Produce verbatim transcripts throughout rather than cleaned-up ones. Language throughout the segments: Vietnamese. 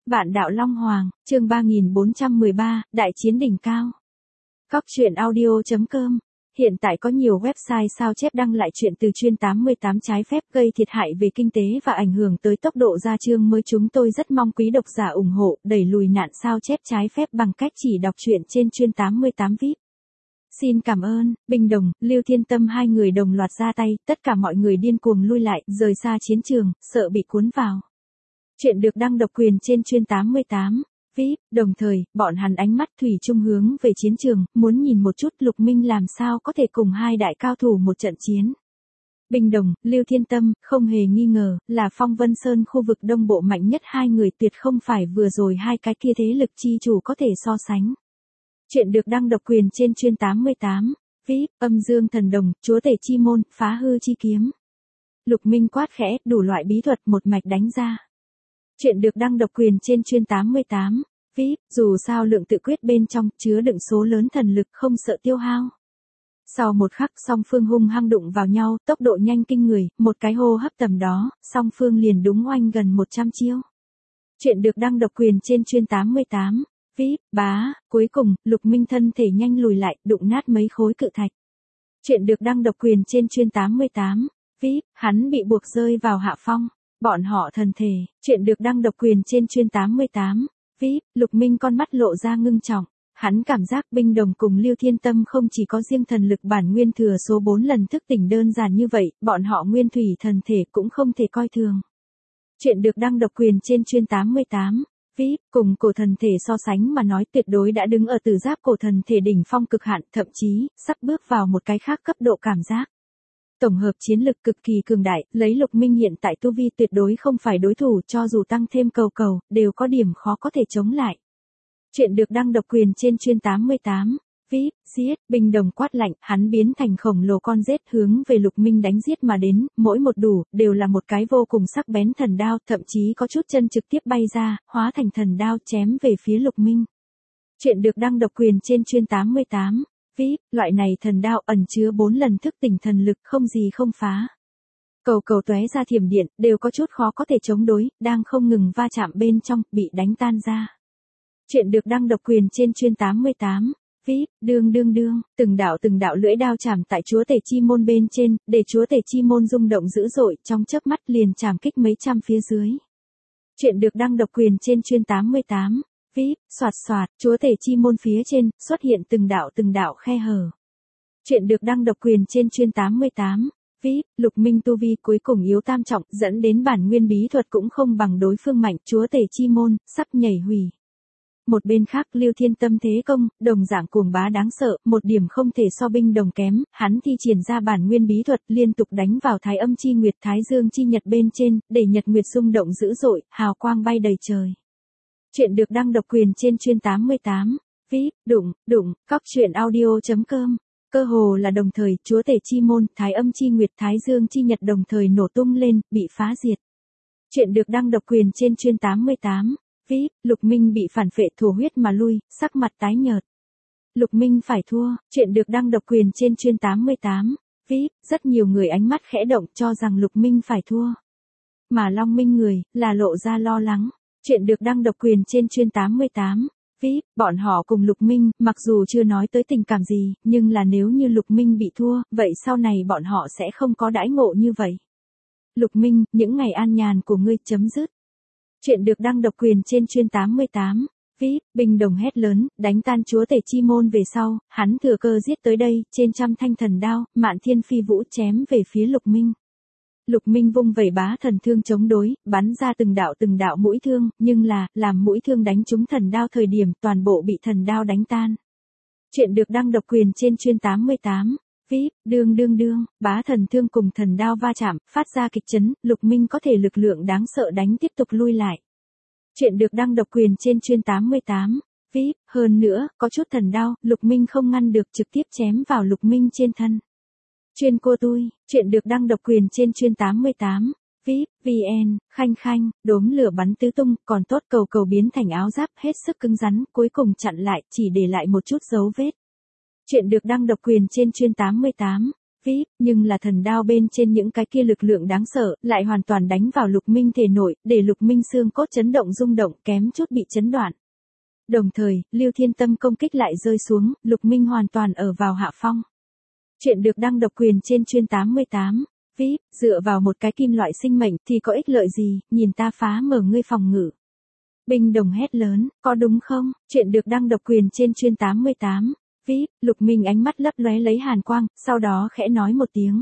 Vạn đạo Long Hoàng, chương ba nghìn bốn trăm mười ba, Đại chiến đỉnh cao. Cóc truyện audio chấm com. Hiện tại có nhiều website sao chép đăng lại chuyện từ chuyên tám mươi tám trái phép gây thiệt hại về kinh tế và ảnh hưởng tới tốc độ ra chương mới. Chúng tôi rất mong quý độc giả ủng hộ đẩy lùi nạn sao chép trái phép bằng cách chỉ đọc truyện trên chuyên tám mươi tám víp. Xin cảm ơn. Bình Đồng, Lưu Thiên Tâm hai người đồng loạt ra tay, tất cả mọi người điên cuồng lui lại, rời xa chiến trường, sợ bị cuốn vào. Chuyện được đăng độc quyền trên chuyên tám mươi tám víp, đồng thời, bọn hắn ánh mắt thủy chung hướng về chiến trường, muốn nhìn một chút Lục Minh làm sao có thể cùng hai đại cao thủ một trận chiến. Bình Đồng, Lưu Thiên Tâm, không hề nghi ngờ, là Phong Vân Sơn khu vực đông bộ mạnh nhất hai người, tuyệt không phải vừa rồi hai cái kia thế lực chi chủ có thể so sánh. Chuyện được đăng độc quyền trên chuyên tám mươi tám víp, Âm Dương Thần Đồng, Chúa Tể Chi Môn, Phá Hư Chi Kiếm. Lục Minh quát khẽ, đủ loại bí thuật một mạch đánh ra. Chuyện được đăng độc quyền trên chuyên tám mươi tám víp, dù sao lượng tự quyết bên trong chứa đựng số lớn thần lực, không sợ tiêu hao. Sau một khắc song phương hung hăng đụng vào nhau, tốc độ nhanh kinh người, một cái hô hấp tầm đó, song phương liền đúng oanh gần một trăm chiêu. Chuyện được đăng độc quyền trên chuyên tám mươi tám víp, bá, cuối cùng, Lục Minh thân thể nhanh lùi lại, đụng nát mấy khối cự thạch. Chuyện được đăng độc quyền trên chuyên tám mươi tám víp, hắn bị buộc rơi vào hạ phong. Bọn họ thần thể. Chuyện được đăng độc quyền trên chuyên tám mươi tám víp, Lục Minh con mắt lộ ra ngưng trọng. Hắn cảm giác Bình Đồng cùng Lưu Thiên Tâm không chỉ có riêng thần lực bản nguyên thừa số bốn lần thức tỉnh đơn giản như vậy, bọn họ nguyên thủy thần thể cũng không thể coi thường. Chuyện được đăng độc quyền trên chuyên tám mươi tám víp, cùng cổ thần thể so sánh mà nói tuyệt đối đã đứng ở tử giáp cổ thần thể đỉnh phong cực hạn, thậm chí, sắp bước vào một cái khác cấp độ cảm giác. Tổng hợp chiến lực cực kỳ cường đại, lấy Lục Minh hiện tại tu vi tuyệt đối không phải đối thủ, cho dù tăng thêm cầu cầu, đều có điểm khó có thể chống lại. Chuyện được đăng độc quyền trên chuyên tám mươi tám víp, giết, Bình Đồng quát lạnh, hắn biến thành khổng lồ con rết hướng về Lục Minh đánh giết mà đến, mỗi một đủ, đều là một cái vô cùng sắc bén thần đao, thậm chí có chút chân trực tiếp bay ra, hóa thành thần đao chém về phía Lục Minh. Chuyện được đăng độc quyền trên chuyên tám mươi tám víp, loại này thần đao ẩn chứa bốn lần thức tỉnh thần lực, không gì không phá. Cầu cầu tóe ra thiểm điện, đều có chút khó có thể chống đối, đang không ngừng va chạm bên trong, bị đánh tan ra. Chuyện được đăng độc quyền trên chuyên tám mươi tám víp, đương đương đương, từng đạo từng đạo lưỡi đao chạm tại Chúa Tể Chi Môn bên trên, để Chúa Tể Chi Môn rung động dữ dội, trong chớp mắt liền chạm kích mấy trăm phía dưới. Chuyện được đăng độc quyền trên chuyên tám mươi tám víp, soạt soạt, Chúa Tể Chi Môn phía trên, xuất hiện từng đạo từng đạo khe hở. Chuyện được đăng độc quyền trên chuyên tám mươi tám víp, Lục Minh tu vi cuối cùng yếu tam trọng, dẫn đến bản nguyên bí thuật cũng không bằng đối phương mạnh, Chúa Tể Chi Môn, sắp nhảy hủy. Một bên khác Lưu Thiên Tâm thế công, đồng dạng cuồng bá đáng sợ, một điểm không thể so Bình Đồng kém, hắn thi triển ra bản nguyên bí thuật liên tục đánh vào Thái Âm Chi Nguyệt Thái Dương Chi Nhật bên trên, để Nhật Nguyệt xung động dữ dội, hào quang bay đầy trời. Chuyện được đăng độc quyền trên chuyên tám mươi tám víp, đụng, đụng, cóc truyện audio chấm com. Cơ hồ là đồng thời, Chúa Tể Chi Môn, Thái Âm Chi Nguyệt Thái Dương Chi Nhật đồng thời nổ tung lên, bị phá diệt. Chuyện được đăng độc quyền trên chuyên tám mươi tám víp, Lục Minh bị phản phệ thổ huyết mà lui, sắc mặt tái nhợt. Lục Minh phải thua. Chuyện được đăng độc quyền trên chuyên tám mươi tám víp, rất nhiều người ánh mắt khẽ động cho rằng Lục Minh phải thua. Mà Long Minh người, là lộ ra lo lắng. Chuyện được đăng độc quyền trên chuyên tám mươi tám víp, bọn họ cùng Lục Minh, mặc dù chưa nói tới tình cảm gì, nhưng là nếu như Lục Minh bị thua, vậy sau này bọn họ sẽ không có đãi ngộ như vậy. Lục Minh, những ngày an nhàn của ngươi chấm dứt. Chuyện được đăng độc quyền trên chuyên tám mươi tám víp, Bình Đồng hét lớn, đánh tan Chúa Tể Chi Môn về sau, hắn thừa cơ giết tới đây, trên trăm thanh thần đao, Mạn Thiên Phi Vũ chém về phía Lục Minh. Lục Minh vung vẩy bá thần thương chống đối, bắn ra từng đạo từng đạo mũi thương, nhưng là, làm mũi thương đánh trúng thần đao thời điểm, toàn bộ bị thần đao đánh tan. Chuyện được đăng độc quyền trên chuyên tám mươi tám víp, đương đương đương, bá thần thương cùng thần đao va chạm, phát ra kịch chấn, Lục Minh có thể lực lượng đáng sợ đánh tiếp tục lui lại. Chuyện được đăng độc quyền trên chuyên tám mươi tám víp, hơn nữa, có chút thần đao, Lục Minh không ngăn được trực tiếp chém vào Lục Minh trên thân. Chuyên cô tui, chuyện được đăng độc quyền trên chuyên tám mươi tám víp, vn, khanh khanh, đốm lửa bắn tứ tung, còn tốt cầu cầu biến thành áo giáp hết sức cứng rắn, cuối cùng chặn lại, chỉ để lại một chút dấu vết. Chuyện được đăng độc quyền trên chuyên tám mươi tám vê i pê, nhưng là thần đao bên trên những cái kia lực lượng đáng sợ, lại hoàn toàn đánh vào Lục Minh thể nội, để Lục Minh xương cốt chấn động rung động, kém chút bị chấn đoạn. Đồng thời, Lưu Thiên Tâm công kích lại rơi xuống, Lục Minh hoàn toàn ở vào hạ phong. Chuyện được đăng độc quyền trên chuyên tám mươi tám. vê i pê, dựa vào một cái kim loại sinh mệnh thì có ích lợi gì, nhìn ta phá mở ngươi phòng ngự. Binh Đồng hét lớn, có đúng không? Chuyện được đăng độc quyền trên chuyên tám mươi tám. vê i pê, Lục Minh ánh mắt lấp lóe lấy hàn quang, sau đó khẽ nói một tiếng.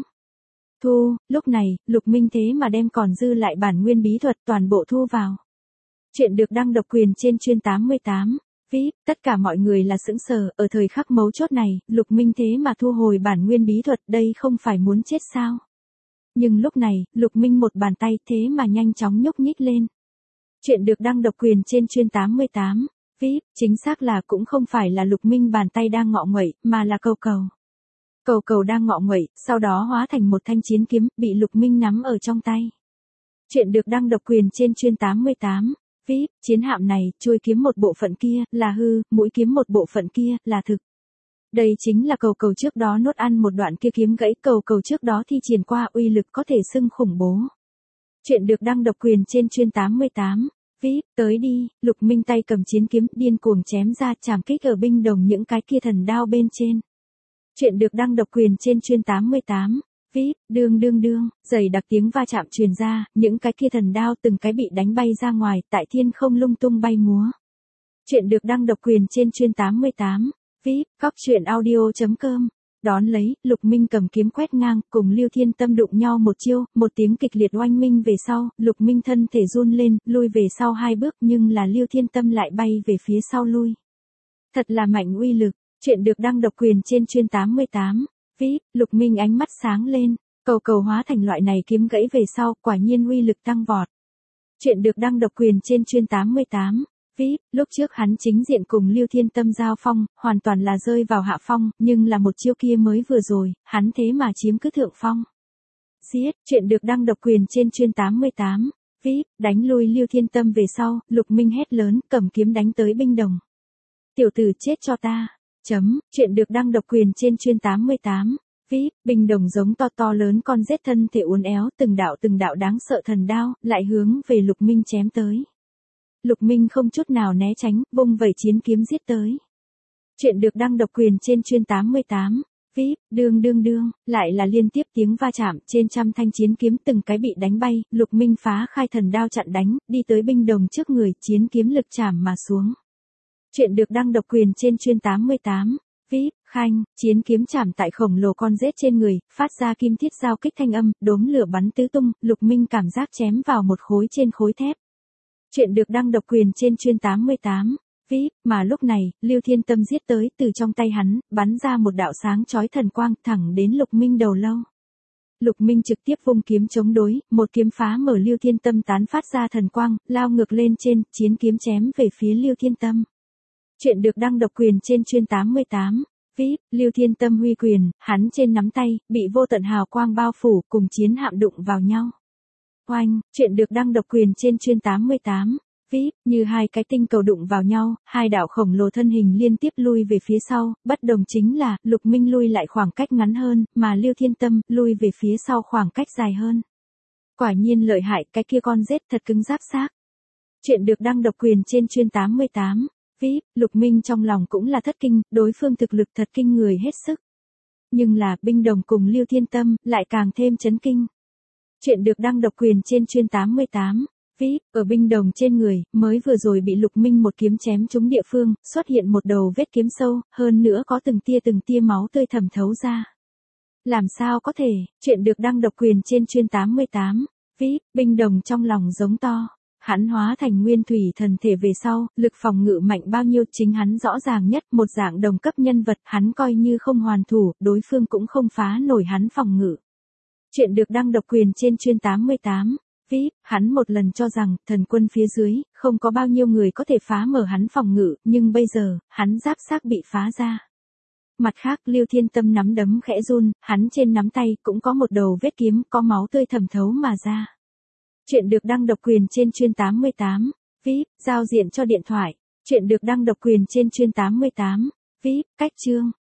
Thu, lúc này, Lục Minh thế mà đem còn dư lại bản nguyên bí thuật toàn bộ thu vào. Chuyện được đăng độc quyền trên chuyên tám mươi tám. vê i pê, tất cả mọi người là sững sờ, ở thời khắc mấu chốt này, Lục Minh thế mà thu hồi bản nguyên bí thuật, đây không phải muốn chết sao? Nhưng lúc này, Lục Minh một bàn tay thế mà nhanh chóng nhúc nhích lên. Chuyện được đăng độc quyền trên chuyên tám mươi tám. vê i pê, chính xác là cũng không phải là Lục Minh bàn tay đang ngọ nguậy, mà là cầu cầu. Cầu cầu đang ngọ nguậy, sau đó hóa thành một thanh chiến kiếm, bị Lục Minh nắm ở trong tay. Chuyện được đăng độc quyền trên chuyên tám mươi tám. vê i pê, chiến hạm này, chuôi kiếm một bộ phận kia, là hư, mũi kiếm một bộ phận kia, là thực. Đây chính là cầu cầu trước đó nốt ăn một đoạn kia kiếm gãy, cầu cầu trước đó thi triển qua uy lực có thể xưng khủng bố. Chuyện được đăng độc quyền trên chuyên tám mươi tám. vê i pê, tới đi, Lục Minh tay cầm chiến kiếm, điên cuồng chém ra, chảm kích ở binh đồng những cái kia thần đao bên trên. Chuyện được đăng độc quyền trên chuyên tám mươi tám. vê i pê, đương đương đương, dày đặc tiếng va chạm truyền ra, những cái kia thần đao từng cái bị đánh bay ra ngoài, tại thiên không lung tung bay múa. Chuyện được đăng độc quyền trên chuyên tám mươi tám. vê i pê, cóc truyện audio chấm com. Đón lấy, Lục Minh cầm kiếm quét ngang, cùng Lưu Thiên Tâm đụng nhau một chiêu, một tiếng kịch liệt oanh minh về sau, Lục Minh thân thể run lên, lui về sau hai bước, nhưng là Lưu Thiên Tâm lại bay về phía sau lui. Thật là mạnh uy lực. Chuyện được đăng độc quyền trên chuyên tám mươi tám. vê i pê, Lục Minh ánh mắt sáng lên, cầu cầu hóa thành loại này kiếm gãy về sau, quả nhiên uy lực tăng vọt. Chuyện được đăng độc quyền trên chuyên tám mươi tám. vê i pê, lúc trước hắn chính diện cùng Lưu Thiên Tâm giao phong, hoàn toàn là rơi vào hạ phong, nhưng là một chiêu kia mới vừa rồi, hắn thế mà chiếm cứ thượng phong. Giết, chuyện được đăng độc quyền trên chuyên tám mươi tám. vê i pê, đánh lui Lưu Thiên Tâm về sau, Lục Minh hét lớn, cầm kiếm đánh tới binh đồng. Tiểu tử chết cho ta. Chấm, chuyện được đăng độc quyền trên chuyên tám mươi tám. vê i pê, binh đồng giống to to lớn con rết thân thể uốn éo, từng đạo từng đạo đáng sợ thần đao, lại hướng về Lục Minh chém tới. Lục Minh không chút nào né tránh, vung vẩy chiến kiếm giết tới. Chuyện được đăng độc quyền trên chuyên tám mươi tám. vê i pê, đương đương đương, lại là liên tiếp tiếng va chạm, trên trăm thanh chiến kiếm từng cái bị đánh bay, Lục Minh phá khai thần đao chặn đánh, đi tới binh đồng trước người, chiến kiếm lực chạm mà xuống. Chuyện được đăng độc quyền trên chuyên tám mươi tám. vê i pê, khanh, chiến kiếm chạm tại khổng lồ con rết trên người, phát ra kim thiết giao kích thanh âm, đốm lửa bắn tứ tung, Lục Minh cảm giác chém vào một khối trên khối thép. Chuyện được đăng độc quyền trên chuyên tám mươi tám. vê i pê, mà lúc này, Lưu Thiên Tâm giết tới, từ trong tay hắn, bắn ra một đạo sáng chói thần quang, thẳng đến Lục Minh đầu lâu. Lục Minh trực tiếp vung kiếm chống đối, một kiếm phá mở Lưu Thiên Tâm tán phát ra thần quang, lao ngược lên trên, chiến kiếm chém về phía Lưu Thiên Tâm. Chuyện được đăng độc quyền trên chuyên tám mươi tám. vê i pê, Lưu Thiên Tâm huy quyền, hắn trên nắm tay, bị vô tận hào quang bao phủ, cùng chiến hạm đụng vào nhau. Oanh, chuyện được đăng độc quyền trên chuyên tám mươi tám. vê i pê, như hai cái tinh cầu đụng vào nhau, hai đạo khổng lồ thân hình liên tiếp lui về phía sau, bất đồng chính là, Lục Minh lui lại khoảng cách ngắn hơn, mà Lưu Thiên Tâm lui về phía sau khoảng cách dài hơn. Quả nhiên lợi hại, cái kia con rết thật cứng giáp xác. Chuyện được đăng độc quyền trên chuyên tám mươi tám. vê i pê, Lục Minh trong lòng cũng là thất kinh, đối phương thực lực thật kinh người hết sức. Nhưng là, binh đồng cùng Lưu Thiên Tâm, lại càng thêm chấn kinh. Chuyện được đăng độc quyền trên chuyên tám mươi tám. vê i pê, ở binh đồng trên người, mới vừa rồi bị Lục Minh một kiếm chém trúng địa phương, xuất hiện một đầu vết kiếm sâu, hơn nữa có từng tia từng tia máu tươi thẩm thấu ra. Làm sao có thể, chuyện được đăng độc quyền trên chuyên tám mươi tám. vê i pê, binh đồng trong lòng giống to. Hắn hóa thành nguyên thủy thần thể về sau, lực phòng ngự mạnh bao nhiêu chính hắn rõ ràng nhất, một dạng đồng cấp nhân vật, hắn coi như không hoàn thủ, đối phương cũng không phá nổi hắn phòng ngự. Chuyện được đăng độc quyền trên chuyên tám mươi tám. vê i pê, hắn một lần cho rằng, thần quân phía dưới, không có bao nhiêu người có thể phá mở hắn phòng ngự, nhưng bây giờ, hắn giáp xác bị phá ra. Mặt khác, Lưu Thiên Tâm nắm đấm khẽ run, hắn trên nắm tay cũng có một đầu vết kiếm, có máu tươi thẩm thấu mà ra. Chuyện được đăng độc quyền trên chuyên tám mươi tám. vê i pê, giao diện cho điện thoại. Chuyện được đăng độc quyền trên chuyên tám mươi tám. vê i pê, cách chương.